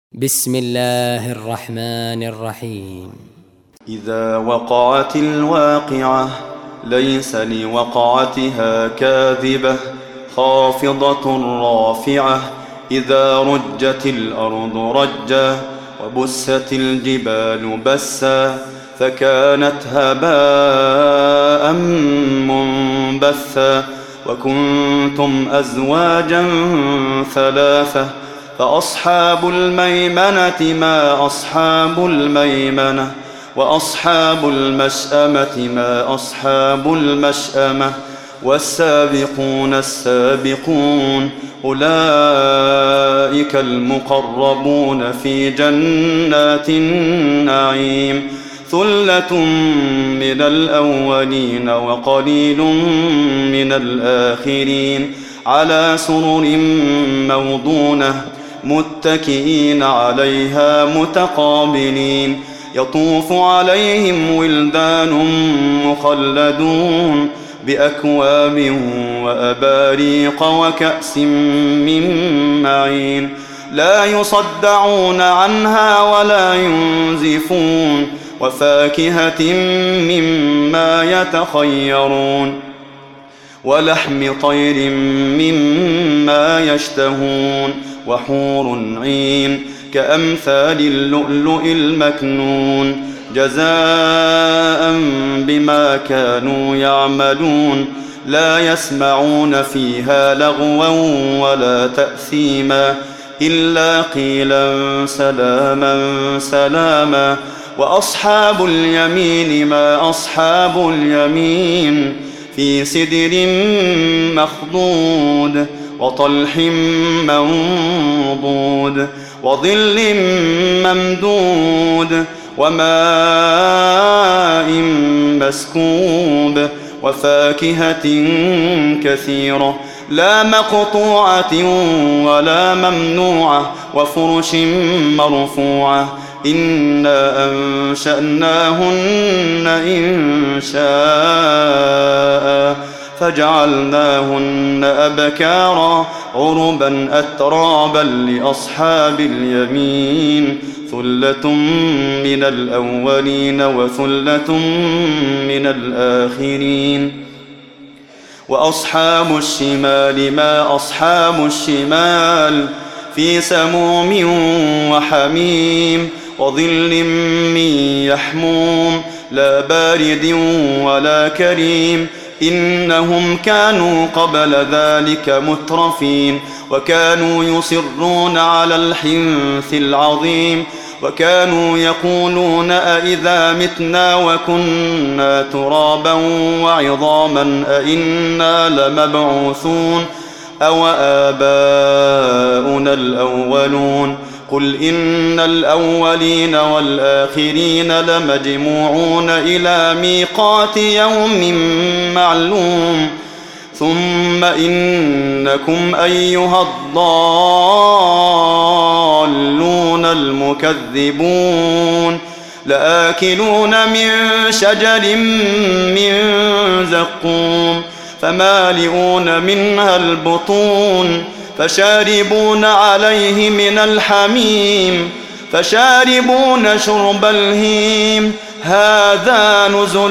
بسم الله الرحمن الرحيم. إذا وقعت الواقعة ليس لوقعتها كاذبة خافضة رافعة. إذا رجت الأرض رجا وبست الجبال بسا فكانت هباء منبثا. وكنتم أزواجا ثلاثة فأصحاب الميمنة ما أصحاب الميمنة وأصحاب المشأمة ما أصحاب المشأمة. والسابقون السابقون أولئك المقربون في جنات النعيم. ثلة من الأولين وقليل من الآخرين على سرر موضونة متكئين عليها متقابلين. يطوف عليهم ولدان مخلدون بأكواب وأباريق وكأس من معين. لا يصدعون عنها ولا ينزفون. وفاكهة مما يتخيرون ولحم طير مما يشتهون. وحور عين كأمثال اللؤلؤ المكنون جزاء بما كانوا يعملون. لا يسمعون فيها لغوا ولا تأثيما إلا قيلا سلاما سلاما. وأصحاب اليمين ما أصحاب اليمين في سدر مخضود وطلح منضود وظل ممدود وماء مسكوب وفاكهة كثيرة لا مقطوعة ولا ممنوعة وفرش مرفوعة. إنا أنشأناهن إنشاء فجعلناهن أبكارا عربا أترابا لأصحاب اليمين. ثلة من الأولين وثلة من الآخرين. وأصحاب الشمال ما أصحاب الشمال في سموم وحميم وظل من يحموم لا بارد ولا كريم. إنهم كانوا قبل ذلك مترفين وكانوا يصرون على الحنث العظيم. وكانوا يقولون أئذا متنا وكنا ترابا وعظاما أئنا لمبعوثون أو آباؤنا الأولون. قل إن الأولين والآخرين لمجموعون إلى ميقات يوم معلوم. ثم إنكم أيها الضالون المكذبون لآكلون من شجر من زقوم فمالئون منها البطون فشاربون عليه من الحميم فشاربون شرب الهيم. هذا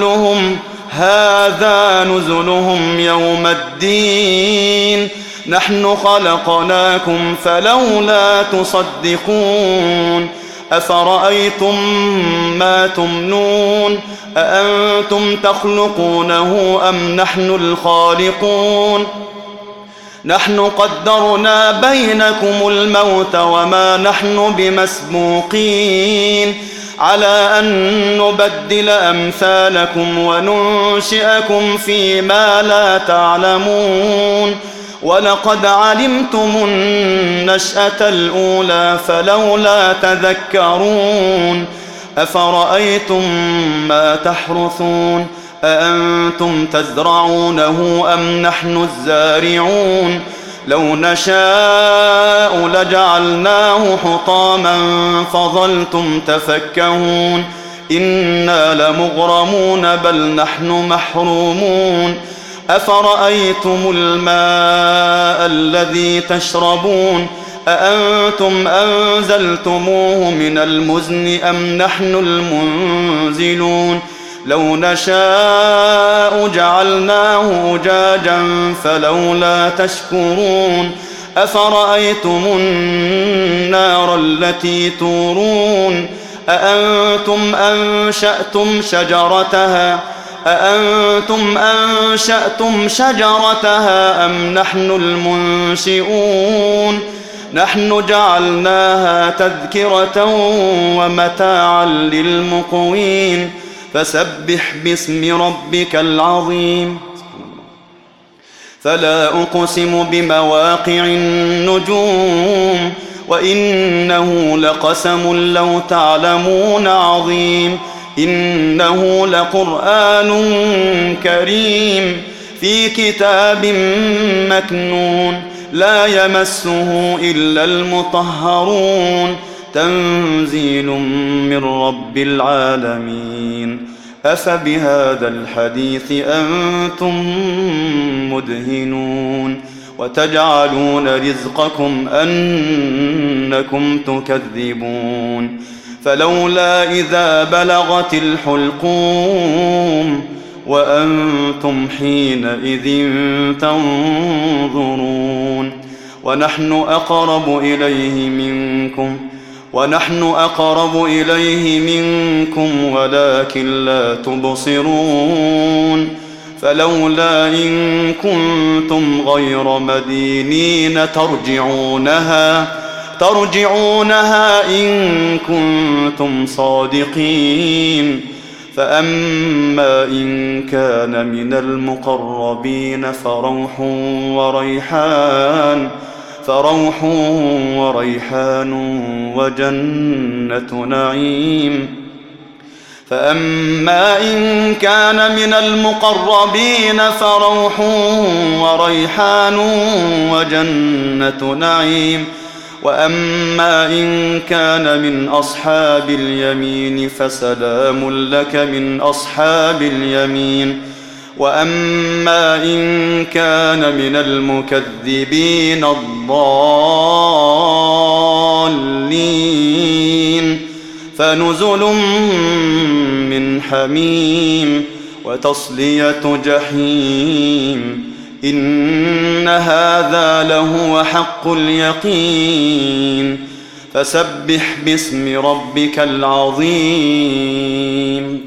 نزلهم يوم الدين. نحن خلقناكم فلولا تصدقون. أفرأيتم ما تمنون أأنتم تخلقونه أم نحن الخالقون. نحن قدرنا بينكم الموت وما نحن بمسبوقين على أن نبدل أمثالكم وننشئكم فيما لا تعلمون. ولقد علمتم النشأة الأولى فلولا تذكرون. أفرأيتم ما تحرثون أأنتم تزرعونه أم نحن الزارعون. لو نشاء لجعلناه حطاما فظلتم تفكهون. إنا لمغرمون بل نحن محرومون. أفرأيتم الماء الذي تشربون أأنتم أنزلتموه من المزن أم نحن المنزلون لو نشاء جعلناه أجاجا فلولا تشكرون أفرأيتم النار التي تورون أأنتم أنشأتم شجرتها أم نحن المنشئون نحن جعلناها تذكرة ومتاعا للمقوين فسبح باسم ربك العظيم فلا أقسم بمواقع النجوم وإنه لقسم لو تعلمون عظيم إنه لقرآن كريم في كتاب مكنون لا يمسه إلا المطهرون تنزيل من رب العالمين أفبهذا الحديث أنتم مدهنون وتجعلون رزقكم أنكم تكذبون فلولا إذا بلغت الحلقوم وأنتم حينئذ تنظرون ونحن أقرب إليه منكم ولكن لا تبصرون فلولا إن كنتم غير مدينين ترجعونها إن كنتم صادقين فأما إن كان من المقربين فروح وريحان وجنة نعيم فأما إن كان من المقربين فروح وريحان وجنة نعيم وأما إن كان من أصحاب اليمين فسلام لك من أصحاب اليمين وأما إن كان من المكذبين الضالين فنزل من حميم وتصلية جحيم إن هذا لهو حق اليقين فسبح باسم ربك العظيم